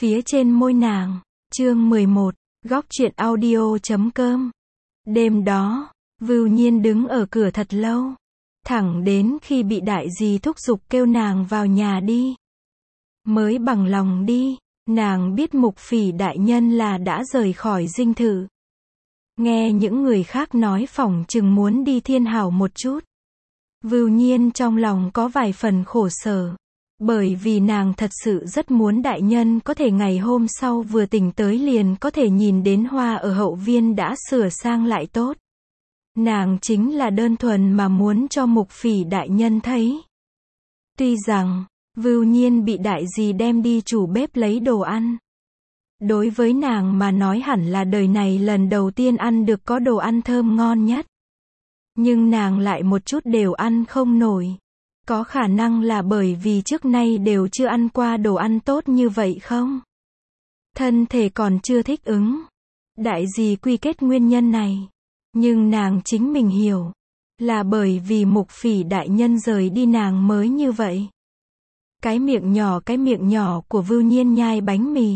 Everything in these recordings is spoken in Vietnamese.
phía trên môi nàng. Chương 11, góc truyện audio.com. Đêm đó, Vưu Nhiên đứng ở cửa thật lâu, thẳng đến khi bị đại dì thúc giục kêu nàng vào nhà đi, mới bằng lòng đi. Nàng biết Mục Phỉ đại nhân là đã rời khỏi dinh thự. Nghe những người khác nói phỏng chừng muốn đi Thiên Hảo một chút. Vưu Nhiên trong lòng có vài phần khổ sở, bởi vì nàng thật sự rất muốn đại nhân có thể ngày hôm sau vừa tỉnh tới liền có thể nhìn đến hoa ở hậu viên đã sửa sang lại tốt. Nàng chính là đơn thuần mà muốn cho Mục Phỉ đại nhân thấy. Tuy rằng, Vưu Nhiên bị đại dì đem đi chủ bếp lấy đồ ăn. Đối với nàng mà nói hẳn là đời này lần đầu tiên ăn được có đồ ăn thơm ngon nhất. Nhưng nàng lại một chút đều ăn không nổi. Có khả năng là bởi vì trước nay đều chưa ăn qua đồ ăn tốt như vậy không? Thân thể còn chưa thích ứng. Đại dì quy kết nguyên nhân này. Nhưng nàng chính mình hiểu. Là bởi vì Mục Phỉ đại nhân rời đi nàng mới như vậy. Cái miệng nhỏ của Vưu Nhiên nhai bánh mì.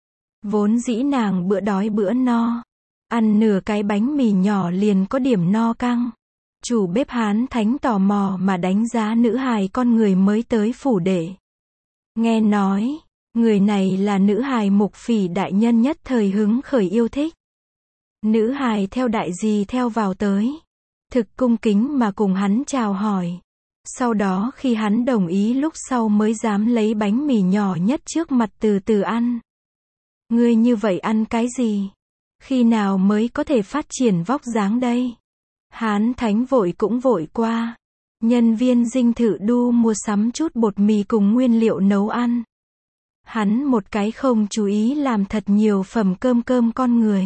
Vốn dĩ nàng bữa đói bữa no. Ăn nửa cái bánh mì nhỏ liền có điểm no căng. Chủ bếp Hán Thánh tò mò mà đánh giá nữ hài con người mới tới phủ đệ. Nghe nói, người này là nữ hài Mục Phỉ đại nhân nhất thời hứng khởi yêu thích. Nữ hài theo đại dì theo vào tới. Thực cung kính mà cùng hắn chào hỏi. Sau đó khi hắn đồng ý lúc sau mới dám lấy bánh mì nhỏ nhất trước mặt từ từ ăn. Ngươi như vậy ăn cái gì? Khi nào mới có thể phát triển vóc dáng đây? Hán Thánh vội cũng vội qua. Nhân viên dinh thự đu mua sắm chút bột mì cùng nguyên liệu nấu ăn. Hắn một cái không chú ý làm thật nhiều phẩm cơm con người.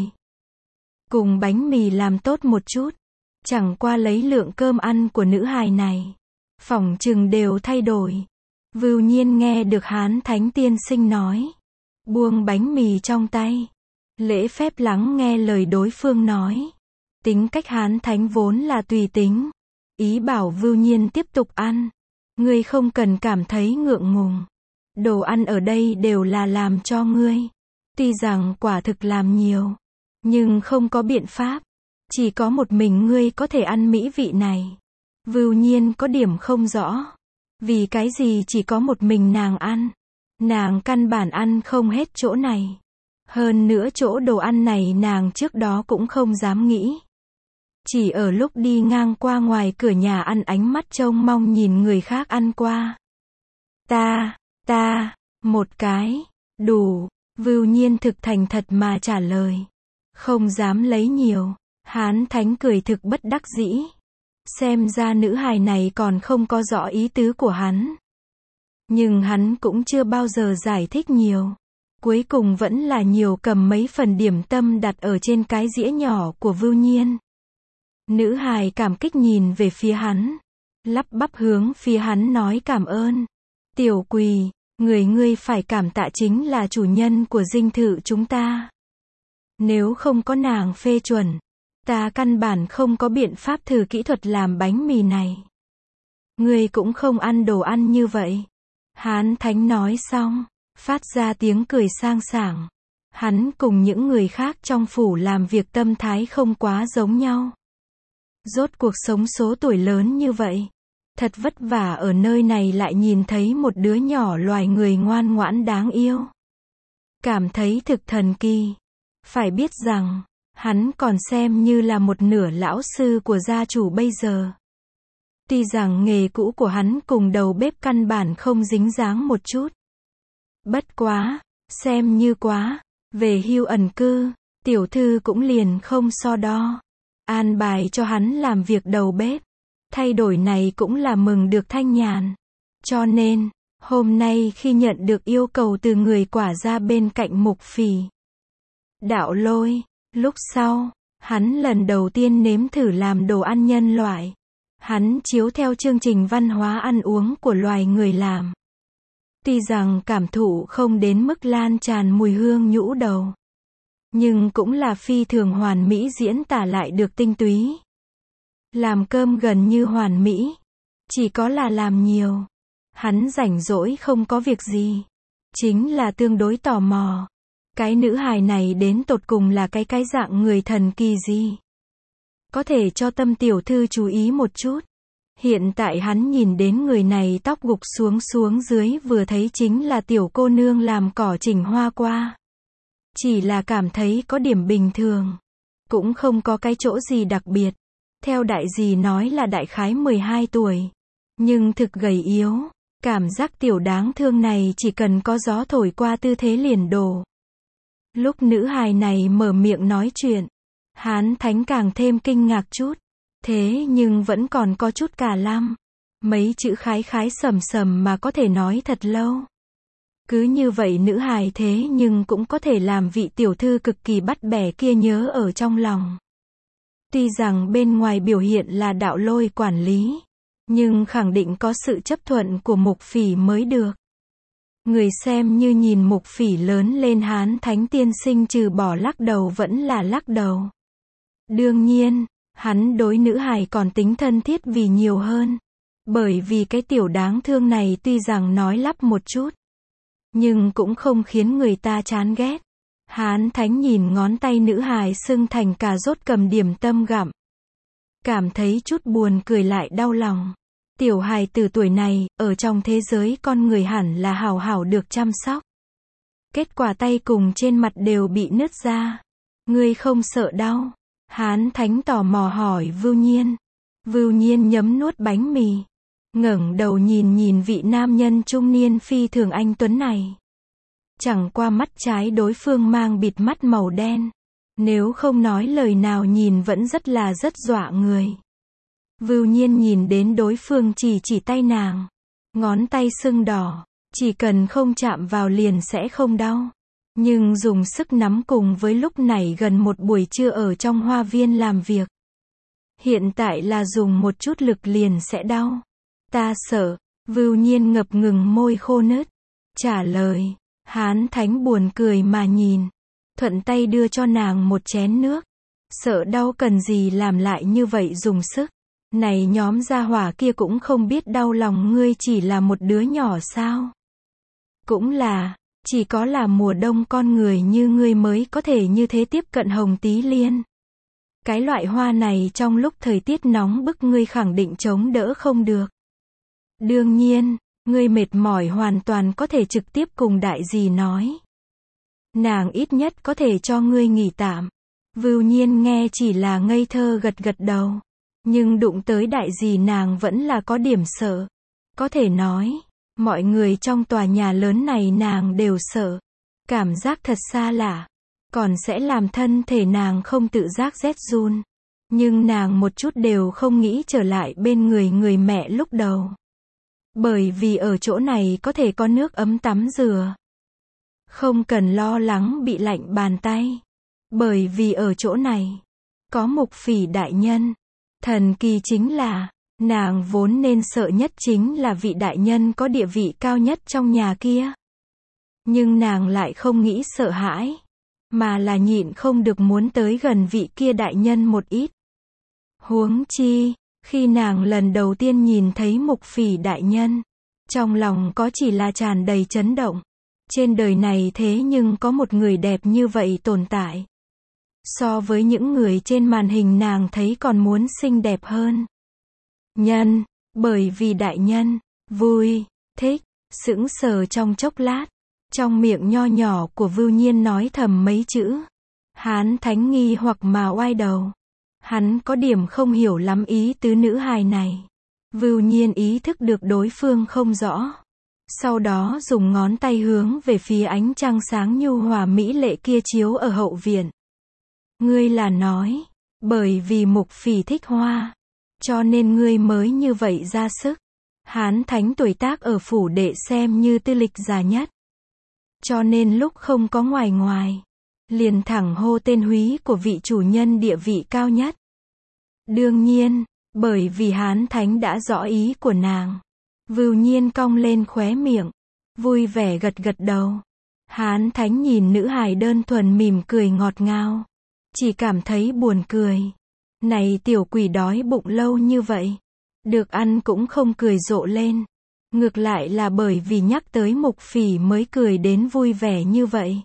Cùng bánh mì làm tốt một chút. Chẳng qua lấy lượng cơm ăn của nữ hài này. Phỏng chừng đều thay đổi. Vưu Nhiên nghe được Hán Thánh tiên sinh nói. Buông bánh mì trong tay. Lễ phép lắng nghe lời đối phương nói. Tính cách Hán Thánh vốn là tùy tính. Ý bảo Vưu Nhiên tiếp tục ăn. Ngươi không cần cảm thấy ngượng ngùng. Đồ ăn ở đây đều là làm cho ngươi. Tuy rằng quả thực làm nhiều. Nhưng không có biện pháp. Chỉ có một mình ngươi có thể ăn mỹ vị này. Vưu Nhiên có điểm không rõ. Vì cái gì chỉ có một mình nàng ăn. Nàng căn bản ăn không hết chỗ này. Hơn nữa chỗ đồ ăn này nàng trước đó cũng không dám nghĩ. Chỉ ở lúc đi ngang qua ngoài cửa nhà ăn ánh mắt trông mong nhìn người khác ăn qua. Một cái, đủ. Vưu Nhiên thực thành thật mà trả lời. Không dám lấy nhiều. Hán Thánh cười thực bất đắc dĩ. Xem ra nữ hài này còn không có rõ ý tứ của hắn. Nhưng hắn cũng chưa bao giờ giải thích nhiều. Cuối cùng vẫn là nhiều cầm mấy phần điểm tâm đặt ở trên cái dĩa nhỏ của Vưu Nhiên. Nữ hài cảm kích nhìn về phía hắn. Lắp bắp hướng phía hắn nói cảm ơn. Tiểu Quỳ, ngươi phải cảm tạ chính là chủ nhân của dinh thự chúng ta. Nếu không có nàng phê chuẩn, ta căn bản không có biện pháp thử kỹ thuật làm bánh mì này. Ngươi cũng không ăn đồ ăn như vậy. Hán Thánh nói xong, phát ra tiếng cười sang sảng. Hắn cùng những người khác trong phủ làm việc tâm thái không quá giống nhau. Rốt cuộc sống số tuổi lớn như vậy. Thật vất vả ở nơi này lại nhìn thấy một đứa nhỏ loài người ngoan ngoãn đáng yêu. Cảm thấy thực thần kỳ. Phải biết rằng, hắn còn xem như là một nửa lão sư của gia chủ bây giờ. Tuy rằng nghề cũ của hắn cùng đầu bếp căn bản không dính dáng một chút. Bất quá, xem như quá, về hưu ẩn cư, tiểu thư cũng liền không so đo. An bài cho hắn làm việc đầu bếp. Thay đổi này cũng là mừng được thanh nhàn. Cho nên, hôm nay khi nhận được yêu cầu từ người quả ra bên cạnh Mục Phỉ Đạo Lôi, lúc sau, hắn lần đầu tiên nếm thử làm đồ ăn nhân loại. Hắn chiếu theo chương trình văn hóa ăn uống của loài người làm. Tuy rằng cảm thụ không đến mức lan tràn mùi hương nhũ đầu. Nhưng cũng là phi thường hoàn mỹ diễn tả lại được tinh túy. Làm cơm gần như hoàn mỹ. Chỉ có là làm nhiều. Hắn rảnh rỗi không có việc gì. chính là tương đối tò mò. Cái nữ hài này đến tột cùng là cái dạng người thần kỳ gì? Có thể cho Tâm tiểu thư chú ý một chút. Hiện tại hắn nhìn đến người này tóc gục xuống dưới vừa thấy chính là tiểu cô nương làm cỏ chỉnh hoa qua. Chỉ là cảm thấy có điểm bình thường. Cũng không có cái chỗ gì đặc biệt. Theo đại dì nói là đại khái 12 tuổi. Nhưng thực gầy yếu. Cảm giác tiểu đáng thương này chỉ cần có gió thổi qua tư thế liền đổ. Lúc nữ hài này mở miệng nói chuyện, Hán Thánh càng thêm kinh ngạc chút. Thế nhưng vẫn còn có chút cả lăm. Mấy chữ khái sầm mà có thể nói thật lâu. Cứ như vậy nữ hài thế nhưng cũng có thể làm vị tiểu thư cực kỳ bắt bẻ kia nhớ ở trong lòng. Tuy rằng bên ngoài biểu hiện là đạo lôi quản lý, nhưng khẳng định có sự chấp thuận của Mục Phỉ mới được. Người xem như nhìn Mục Phỉ lớn lên, Hán Thánh tiên sinh trừ bỏ lắc đầu vẫn là lắc đầu. Đương nhiên, hắn đối nữ hài còn tính thân thiết vì nhiều hơn. Bởi vì cái tiểu đáng thương này tuy rằng nói lắp một chút, nhưng cũng không khiến người ta chán ghét. Hán Thánh nhìn ngón tay nữ hài sưng thành cà rốt cầm điểm tâm gặm. Cảm thấy chút buồn cười lại đau lòng. Tiểu hài từ tuổi này, ở trong thế giới con người hẳn là hảo hảo được chăm sóc. Kết quả tay cùng trên mặt đều bị nứt ra. Ngươi không sợ đau? Hán Thánh tò mò hỏi Vưu Nhiên. Vưu Nhiên nhấm nuốt bánh mì. Ngẩng đầu nhìn vị nam nhân trung niên phi thường anh tuấn này. Chẳng qua mắt trái đối phương mang bịt mắt màu đen. Nếu không nói lời nào nhìn vẫn rất dọa người. Vưu Nhiên nhìn đến đối phương chỉ tay nàng. Ngón tay sưng đỏ. Chỉ cần không chạm vào liền sẽ không đau. Nhưng dùng sức nắm cùng với lúc này gần một buổi trưa ở trong hoa viên làm việc. Hiện tại là dùng một chút lực liền sẽ đau. Ta sợ. Vưu Nhiên ngập ngừng môi khô nứt. Trả lời. Hán Thánh buồn cười mà nhìn. Thuận tay đưa cho nàng một chén nước. Sợ đau cần gì làm lại như vậy dùng sức. Này nhóm gia hỏa kia cũng không biết đau lòng ngươi chỉ là một đứa nhỏ sao. Cũng là, chỉ có là mùa đông con người như ngươi mới có thể như thế tiếp cận hồng tí liên. Cái loại hoa này trong lúc thời tiết nóng bức ngươi khẳng định chống đỡ không được. Đương nhiên, ngươi mệt mỏi hoàn toàn có thể trực tiếp cùng đại dì nói. Nàng ít nhất có thể cho ngươi nghỉ tạm. Vưu Nhiên nghe chỉ là ngây thơ gật đầu. Nhưng đụng tới đại dì nàng vẫn là có điểm sợ. Có thể nói, mọi người trong tòa nhà lớn này nàng đều sợ. Cảm giác thật xa lạ. Còn sẽ làm thân thể nàng không tự giác rét run. Nhưng nàng một chút đều không nghĩ trở lại bên người mẹ lúc đầu. Bởi vì ở chỗ này có thể có nước ấm tắm rửa. Không cần lo lắng bị lạnh bàn tay. Bởi vì ở chỗ này, có Mục Phỉ đại nhân. Thần kỳ chính là, nàng vốn nên sợ nhất chính là vị đại nhân có địa vị cao nhất trong nhà kia. Nhưng nàng lại không nghĩ sợ hãi, mà là nhịn không được muốn tới gần vị kia đại nhân một ít. Huống chi, khi nàng lần đầu tiên nhìn thấy Mục Phỉ đại nhân, trong lòng có chỉ là tràn đầy chấn động. Trên đời này thế nhưng có một người đẹp như vậy tồn tại. So với những người trên màn hình nàng thấy còn muốn xinh đẹp hơn. Bởi vì đại nhân, vui, thích, sững sờ trong chốc lát. Trong miệng nho nhỏ của Vưu Nhiên nói thầm mấy chữ. Hán Thánh nghi hoặc mà oai đầu. Hắn có điểm không hiểu lắm ý tứ nữ hài này. Vưu Nhiên ý thức được đối phương không rõ. Sau đó dùng ngón tay hướng về phía ánh trăng sáng nhu hòa mỹ lệ kia chiếu ở hậu viện. Ngươi là nói, bởi vì Mục Phỉ thích hoa, cho nên ngươi mới như vậy ra sức. Hán Thánh tuổi tác ở phủ đệ xem như tư lịch già nhất. Cho nên lúc không có ngoài, liền thẳng hô tên húy của vị chủ nhân địa vị cao nhất. Đương nhiên, bởi vì Hán Thánh đã rõ ý của nàng. Vưu Nhiên cong lên khóe miệng, vui vẻ gật đầu. Hán Thánh nhìn nữ hài đơn thuần mỉm cười ngọt ngào. Chỉ cảm thấy buồn cười. Này tiểu quỷ đói bụng lâu như vậy. Được ăn cũng không cười rộ lên. Ngược lại là bởi vì nhắc tới Mục Phỉ mới cười đến vui vẻ như vậy.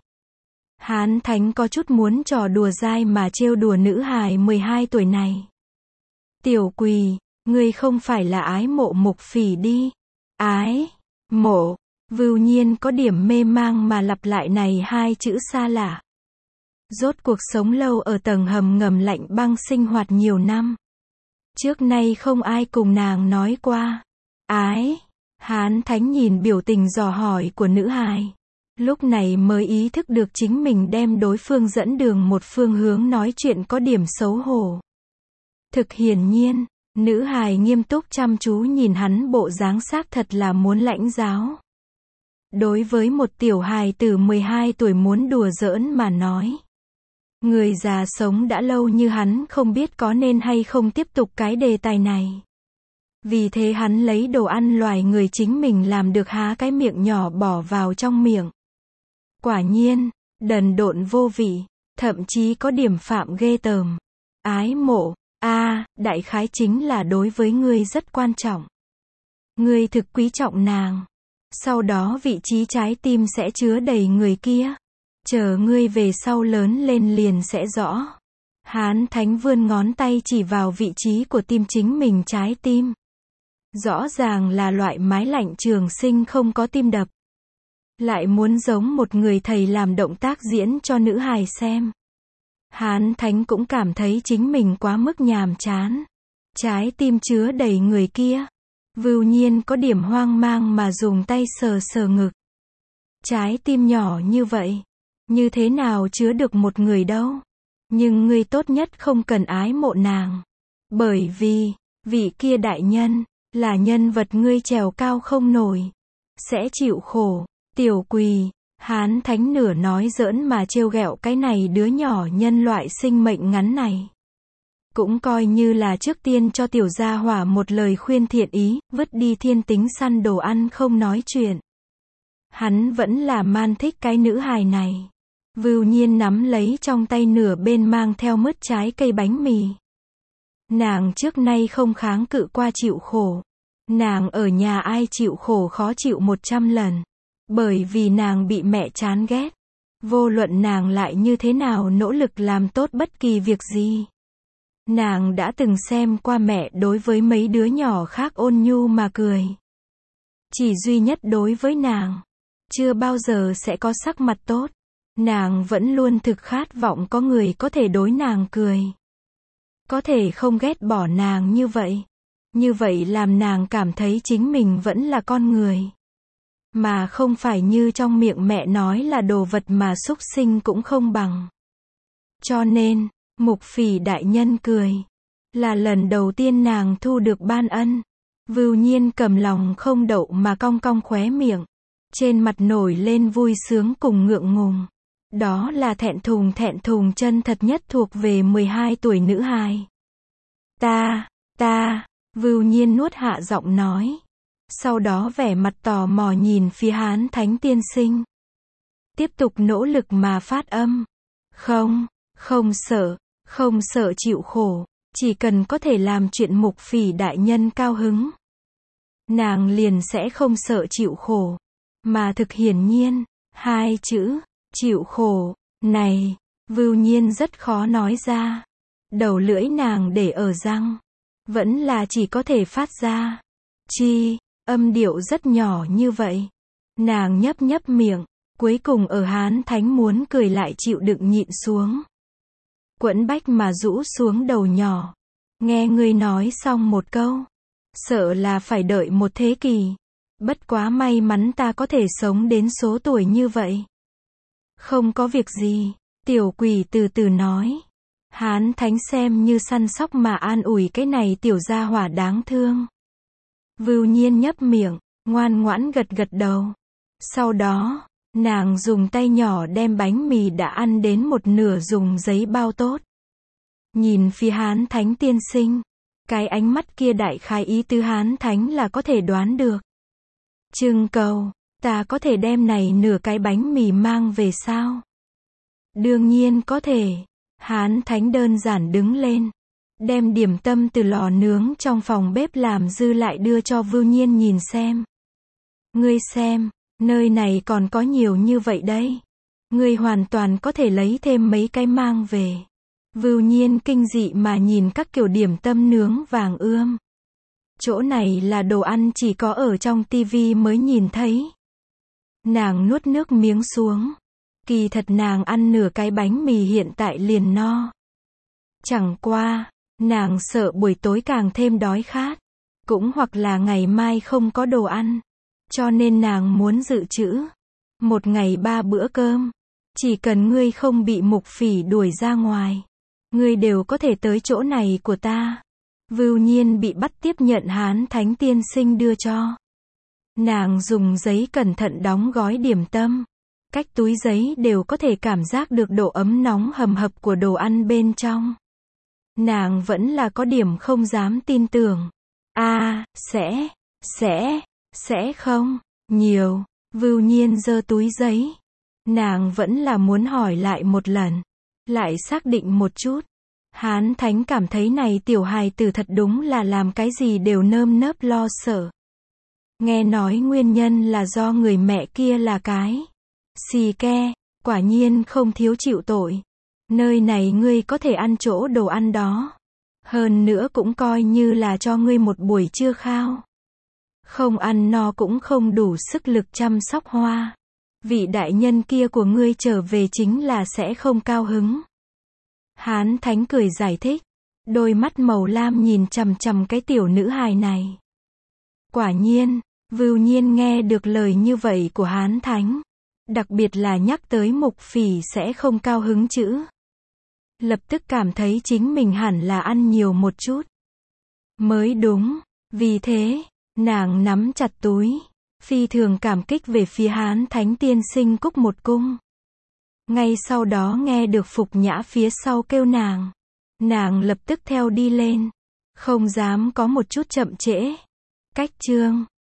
Hán Thánh có chút muốn trò đùa dai mà trêu đùa nữ hài 12 tuổi này. Tiểu Quỳ, ngươi không phải là ái mộ Mục Phỉ đi. Ái mộ, Vưu Nhiên có điểm mê mang mà lặp lại này hai chữ xa lạ. Rốt cuộc sống lâu ở tầng hầm ngầm lạnh băng sinh hoạt nhiều năm. Trước nay không ai cùng nàng nói qua. Ái, Hán Thánh nhìn biểu tình dò hỏi của nữ hài. Lúc này mới ý thức được chính mình đem đối phương dẫn đường một phương hướng nói chuyện có điểm xấu hổ. Thực hiển nhiên, nữ hài nghiêm túc chăm chú nhìn hắn bộ dáng xác thật là muốn lãnh giáo. Đối với một tiểu hài từ 12 tuổi muốn đùa giỡn mà nói. Người già sống đã lâu như hắn không biết có nên hay không tiếp tục cái đề tài này. Vì thế hắn lấy đồ ăn loài người chính mình làm được há cái miệng nhỏ bỏ vào trong miệng. Quả nhiên, đần độn vô vị, thậm chí có điểm phạm ghê tởm. Ái mộ, đại khái chính là đối với ngươi rất quan trọng. Ngươi thực quý trọng nàng. Sau đó vị trí trái tim sẽ chứa đầy người kia. Chờ ngươi về sau lớn lên liền sẽ rõ. Hán Thánh vươn ngón tay chỉ vào vị trí của tim chính mình trái tim. Rõ ràng là loại mái lạnh trường sinh không có tim đập. Lại muốn giống một người thầy làm động tác diễn cho nữ hài xem. Hán Thánh cũng cảm thấy chính mình quá mức nhàm chán. Trái tim chứa đầy người kia. Vưu Nhiên có điểm hoang mang mà dùng tay sờ sờ ngực. Trái tim nhỏ như vậy. Như thế nào chứa được một người đâu. Nhưng ngươi tốt nhất không cần ái mộ nàng. Bởi vì, vị kia đại nhân, là nhân vật ngươi trèo cao không nổi. Sẽ chịu khổ. Tiểu Quỳ, Hán Thánh nửa nói giỡn mà trêu ghẹo cái này đứa nhỏ nhân loại sinh mệnh ngắn này. Cũng coi như là trước tiên cho tiểu gia hỏa một lời khuyên thiện ý, vứt đi thiên tính săn đồ ăn không nói chuyện. Hắn vẫn là man thích cái nữ hài này. Vưu Nhiên nắm lấy trong tay nửa bên mang theo mứt trái cây bánh mì. Nàng trước nay không kháng cự qua chịu khổ. Nàng ở nhà ai chịu khổ khó chịu 100 lần. Bởi vì nàng bị mẹ chán ghét. Vô luận nàng lại như thế nào nỗ lực làm tốt bất kỳ việc gì. Nàng đã từng xem qua mẹ đối với mấy đứa nhỏ khác ôn nhu mà cười. Chỉ duy nhất đối với nàng. Chưa bao giờ sẽ có sắc mặt tốt. Nàng vẫn luôn thực khát vọng có người có thể đối nàng cười. Có thể không ghét bỏ nàng như vậy. Như vậy làm nàng cảm thấy chính mình vẫn là con người. Mà không phải như trong miệng mẹ nói là đồ vật mà súc sinh cũng không bằng. Cho nên, Mục Phỉ đại nhân cười. Là lần đầu tiên nàng thu được ban ân. Vưu Nhiên cầm lòng không đậu mà cong cong khóe miệng. Trên mặt nổi lên vui sướng cùng ngượng ngùng. Đó là thẹn thùng chân thật nhất thuộc về 12 tuổi nữ hài. Ta, Vưu Nhiên nuốt hạ giọng nói. Sau đó vẻ mặt tò mò nhìn phía Hán Thánh tiên sinh. Tiếp tục nỗ lực mà phát âm. Không sợ chịu khổ. Chỉ cần có thể làm chuyện Mục Phỉ đại nhân cao hứng. Nàng liền sẽ không sợ chịu khổ. Mà thực hiển nhiên, hai chữ, chịu khổ, này, Vưu Nhiên rất khó nói ra. Đầu lưỡi nàng để ở răng. Vẫn là chỉ có thể phát ra. Âm điệu rất nhỏ như vậy. Nàng nhấp miệng. Cuối cùng ở Hán Thánh muốn cười lại chịu đựng nhịn xuống. Quẫn bách mà rũ xuống đầu nhỏ. Nghe ngươi nói xong một câu. Sợ là phải đợi một thế kỷ. Bất quá may mắn ta có thể sống đến số tuổi như vậy. Không có việc gì. Tiểu Quỳ từ từ nói. Hán Thánh xem như săn sóc mà an ủi cái này tiểu gia hỏa đáng thương. Vưu Nhiên nhấp miệng, ngoan ngoãn gật đầu. Sau đó, nàng dùng tay nhỏ đem bánh mì đã ăn đến một nửa dùng giấy bao tốt. Nhìn phía Hán Thánh tiên sinh. Cái ánh mắt kia đại khái ý tứ Hán Thánh là có thể đoán được. Trưng cầu, ta có thể đem này nửa cái bánh mì mang về sao? Đương nhiên có thể. Hán Thánh đơn giản đứng lên. Đem điểm tâm từ lò nướng trong phòng bếp làm dư lại đưa cho Vưu Nhiên nhìn xem. Ngươi xem, nơi này còn có nhiều như vậy đấy. Ngươi hoàn toàn có thể lấy thêm mấy cái mang về. Vưu Nhiên kinh dị mà nhìn các kiểu điểm tâm nướng vàng ươm. Chỗ này là đồ ăn chỉ có ở trong tivi mới nhìn thấy. Nàng nuốt nước miếng xuống. Kỳ thật nàng ăn nửa cái bánh mì hiện tại liền no. Chẳng qua, nàng sợ buổi tối càng thêm đói khát. Cũng hoặc là ngày mai không có đồ ăn. Cho nên nàng muốn dự trữ. Một ngày 3 bữa cơm. Chỉ cần ngươi không bị mục phỉ đuổi ra ngoài. Ngươi đều có thể tới chỗ này của ta. Vưu Nhiên bị bắt tiếp nhận Hán Thánh tiên sinh đưa cho. Nàng dùng giấy cẩn thận đóng gói điểm tâm. Cách túi giấy đều có thể cảm giác được độ ấm nóng hầm hập của đồ ăn bên trong. Nàng vẫn là có điểm không dám tin tưởng. Sẽ không, nhiều. Vưu Nhiên giơ túi giấy. Nàng vẫn là muốn hỏi lại một lần. Lại xác định một chút. Hán Thánh cảm thấy này tiểu hài tử thật đúng là làm cái gì đều nơm nớp lo sợ. Nghe nói nguyên nhân là do người mẹ kia là cái xì ke, quả nhiên không thiếu chịu tội. Nơi này ngươi có thể ăn chỗ đồ ăn đó. Hơn nữa cũng coi như là cho ngươi một buổi trưa khao. Không ăn no cũng không đủ sức lực chăm sóc Hoa. Vị đại nhân kia của ngươi trở về chính là sẽ không cao hứng. Hán Thánh cười giải thích. Đôi mắt màu lam nhìn chằm chằm cái tiểu nữ hài này. Quả nhiên, Vưu Nhiên nghe được lời như vậy của Hán Thánh. Đặc biệt là nhắc tới mục phỉ sẽ không cao hứng chữ. Lập tức cảm thấy chính mình hẳn là ăn nhiều một chút. Mới đúng. Vì thế, nàng nắm chặt túi. Phi thường cảm kích về phía Hán Thánh tiên sinh cúc một cung. Ngay sau đó nghe được Phục Nhã phía sau kêu nàng. Nàng lập tức theo đi lên. Không dám có một chút chậm trễ. Cách chương